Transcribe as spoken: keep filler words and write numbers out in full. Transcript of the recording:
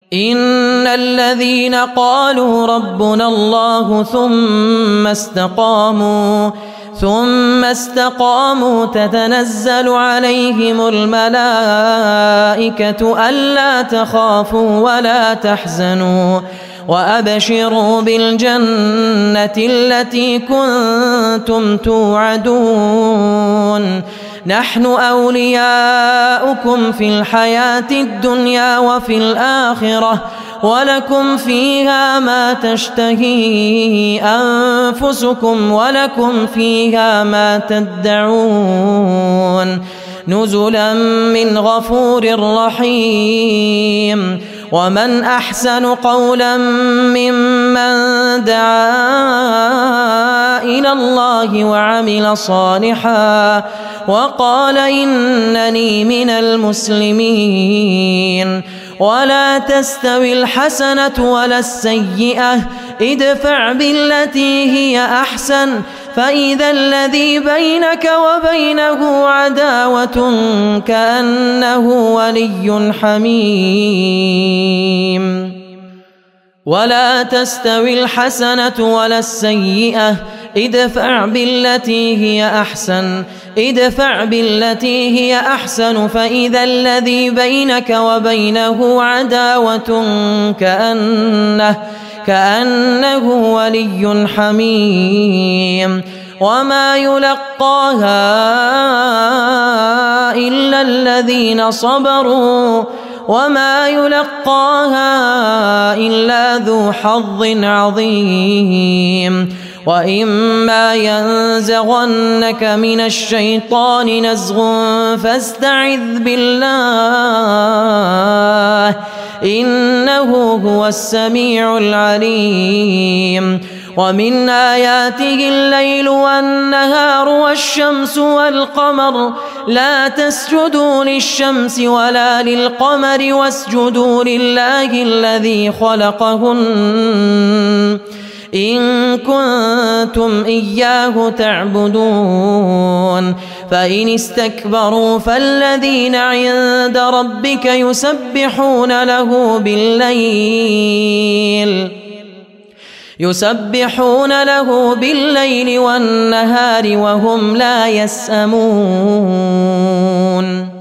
إن الذين قالوا ربنا الله ثم استقاموا ثم استقاموا تتنزل عليهم الملائكة ألا تخافوا ولا تحزنوا وأبشروا بالجنة التي كنتم توعدون نحن أولياؤكم في الحياة الدنيا وفي الآخرة ولكم فيها ما تشتهي أنفسكم ولكم فيها ما تدعون نزلا من غفور رحيم ومن أحسن قولا ممن دعا إلى الله وعمل صالحا وقال إنني من المسلمين ولا تستوي الحسنة ولا السيئة ادفع بالتي هي أحسن فإذا الذي بينك وبينه عداوة كأنه ولي حميم ولا تستوي الحسنة ولا السيئة ادفع بالتي هي أحسن ادفع بالتي هي أحسن فإذا الذي بينك وبينه عداوة كأنه كأنه ولي حميم وما يلقاها إلا الذين صبروا وما يلقاها إلا ذو حظ عظيم وإما ينزغنك من الشيطان نزغ فاستعذ بالله إنه هو السميع العليم ومن آياته الليل والنهار والشمس والقمر لا تسجدوا للشمس ولا للقمر واسجدوا لله الذي خلقهن إن كنتم إياه تعبدون فإن استكبروا فالذين عند ربك يسبحون له بالليل يسبحون له بالليل والنهار وهم لا يسأمون